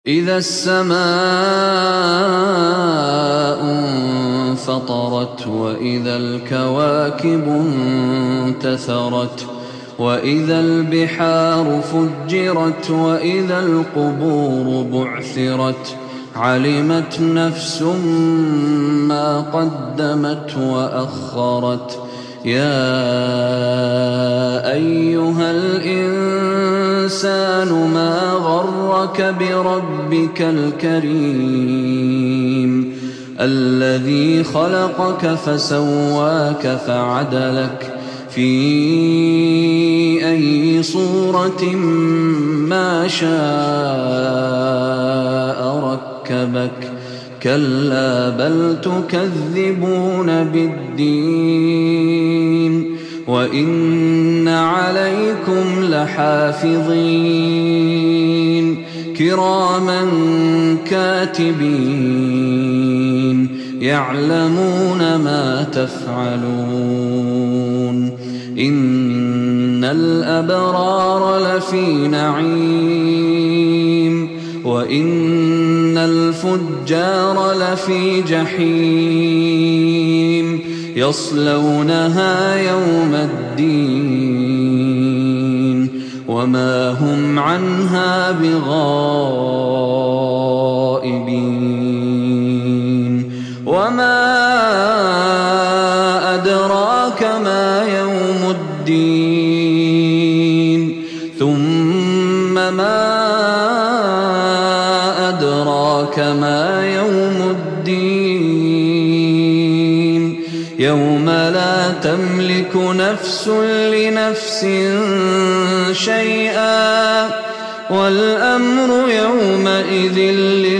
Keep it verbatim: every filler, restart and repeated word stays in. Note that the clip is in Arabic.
إذا السماء انفطرت وإذا الكواكب انتثرت وإذا البحار فجرت وإذا القبور بعثرت علمت نفس ما قدمت وأخرت يا أيها الإنسان ما غرك بربك الكريم الذي خلقك فسواك فعدلك في أي صورة ما شاء ركبك كلا بل تكذبون بالدين وإن عليكم لحافظين كراما كاتبين يعلمون ما تفعلون إن الأبرار لفي نعيم وإن الفجار لفي جحيم يصلونها يوم الدين وما هم عنها بغائبين وما أدراك ما يوم الدين ثم ما أدراك ما يوم الدين يوم لا تملك نفس لنفس شيئا والأمر يومئذ